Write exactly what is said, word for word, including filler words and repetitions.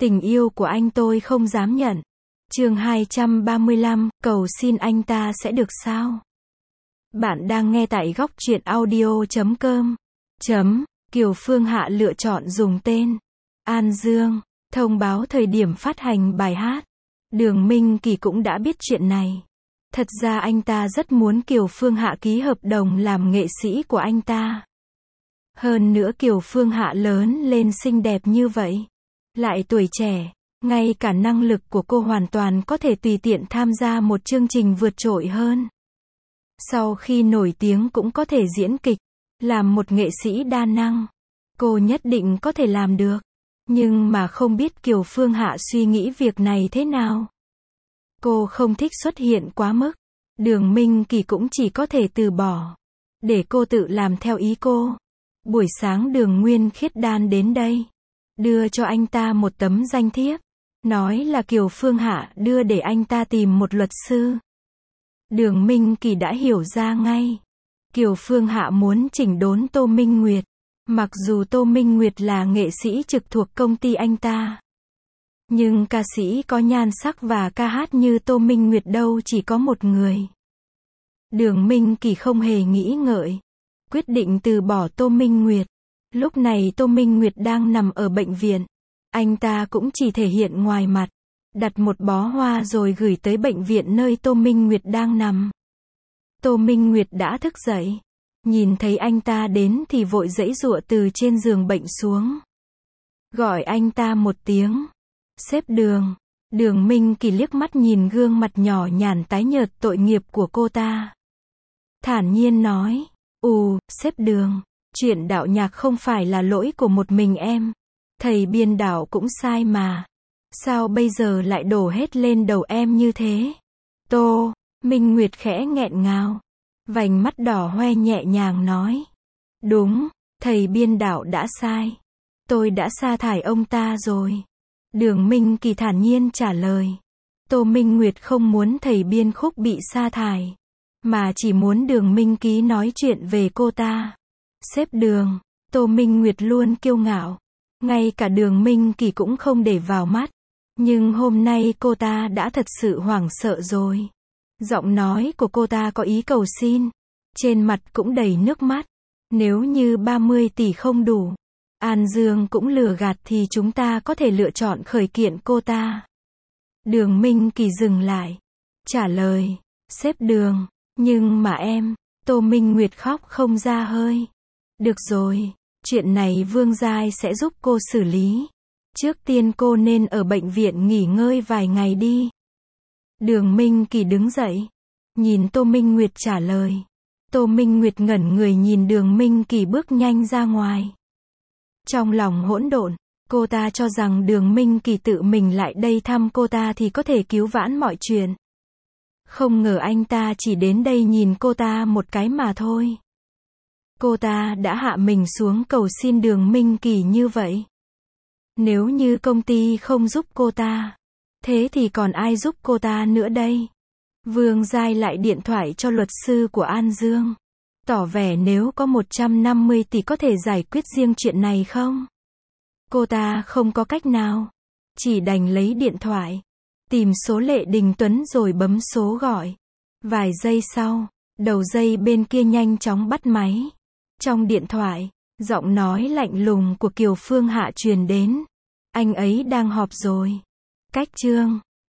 Tình yêu của anh tôi không dám nhận. Chương hai trăm ba mươi lăm, cầu xin anh ta sẽ được sao? Bạn đang nghe tại góc truyện audio chấm com. Chấm, Kiều Phương Hạ lựa chọn dùng tên An Dương, thông báo thời điểm phát hành bài hát. Đường Minh Kỳ cũng đã biết chuyện này. Thật ra anh ta rất muốn Kiều Phương Hạ ký hợp đồng làm nghệ sĩ của anh ta. Hơn nữa Kiều Phương Hạ lớn lên xinh đẹp như vậy, lại tuổi trẻ, ngay cả năng lực của cô hoàn toàn có thể tùy tiện tham gia một chương trình vượt trội hơn. Sau khi nổi tiếng cũng có thể diễn kịch, làm một nghệ sĩ đa năng. Cô nhất định có thể làm được. Nhưng mà không biết Kiều Phương Hạ suy nghĩ việc này thế nào. Cô không thích xuất hiện quá mức. Đường Minh Kỳ cũng chỉ có thể từ bỏ, để cô tự làm theo ý cô. Buổi sáng Đường Nguyên Khiết Đan đến đây, đưa cho anh ta một tấm danh thiếp, nói là Kiều Phương Hạ đưa để anh ta tìm một luật sư. Đường Minh Kỳ đã hiểu ra ngay. Kiều Phương Hạ muốn chỉnh đốn Tô Minh Nguyệt. Mặc dù Tô Minh Nguyệt là nghệ sĩ trực thuộc công ty anh ta, nhưng ca sĩ có nhan sắc và ca hát như Tô Minh Nguyệt đâu chỉ có một người. Đường Minh Kỳ không hề nghĩ ngợi, quyết định từ bỏ Tô Minh Nguyệt. Lúc này Tô Minh Nguyệt đang nằm ở bệnh viện. Anh ta cũng chỉ thể hiện ngoài mặt, đặt một bó hoa rồi gửi tới bệnh viện nơi Tô Minh Nguyệt đang nằm. Tô Minh Nguyệt đã thức dậy. Nhìn thấy anh ta đến thì vội giãy giụa từ trên giường bệnh xuống. Gọi anh ta một tiếng. Sếp Đường. Đường Minh Kỳ liếc mắt nhìn gương mặt nhỏ nhàn tái nhợt tội nghiệp của cô ta. Thản nhiên nói. Ù, sếp Đường. Chuyện đạo nhạc không phải là lỗi của một mình em. Thầy biên đạo cũng sai mà. Sao bây giờ lại đổ hết lên đầu em như thế? Tô Minh Nguyệt khẽ nghẹn ngào. Vành mắt đỏ hoe nhẹ nhàng nói. Đúng, thầy biên đạo đã sai. Tôi đã sa thải ông ta rồi. Đường Minh Kỳ thản nhiên trả lời. Tô Minh Nguyệt không muốn thầy biên khúc bị sa thải, mà chỉ muốn Đường Minh Ký nói chuyện về cô ta. Sếp Đường. Tô Minh Nguyệt luôn kiêu ngạo. Ngay cả Đường Minh Kỳ cũng không để vào mắt. Nhưng hôm nay cô ta đã thật sự hoảng sợ rồi. Giọng nói của cô ta có ý cầu xin. Trên mặt cũng đầy nước mắt. Nếu như ba mươi tỷ không đủ, An Dương cũng lừa gạt thì chúng ta có thể lựa chọn khởi kiện cô ta. Đường Minh Kỳ dừng lại. Trả lời. Sếp Đường. Nhưng mà em. Tô Minh Nguyệt khóc không ra hơi. Được rồi. Chuyện này Vương Giai sẽ giúp cô xử lý. Trước tiên cô nên ở bệnh viện nghỉ ngơi vài ngày đi. Đường Minh Kỳ đứng dậy. Nhìn Tô Minh Nguyệt trả lời. Tô Minh Nguyệt ngẩn người nhìn Đường Minh Kỳ bước nhanh ra ngoài. Trong lòng hỗn độn, cô ta cho rằng Đường Minh Kỳ tự mình lại đây thăm cô ta thì có thể cứu vãn mọi chuyện. Không ngờ anh ta chỉ đến đây nhìn cô ta một cái mà thôi. Cô ta đã hạ mình xuống cầu xin Đường Minh Kỳ như vậy. Nếu như công ty không giúp cô ta, thế thì còn ai giúp cô ta nữa đây? Vương Giai lại điện thoại cho luật sư của An Dương. Tỏ vẻ nếu có một trăm năm mươi tỷ có thể giải quyết riêng chuyện này không? Cô ta không có cách nào. Chỉ đành lấy điện thoại. Tìm số Lệ Đình Tuấn rồi bấm số gọi. Vài giây sau, đầu dây bên kia nhanh chóng bắt máy. Trong điện thoại, giọng nói lạnh lùng của Kiều Phương Hạ truyền đến. Anh ấy đang họp rồi. Cách chương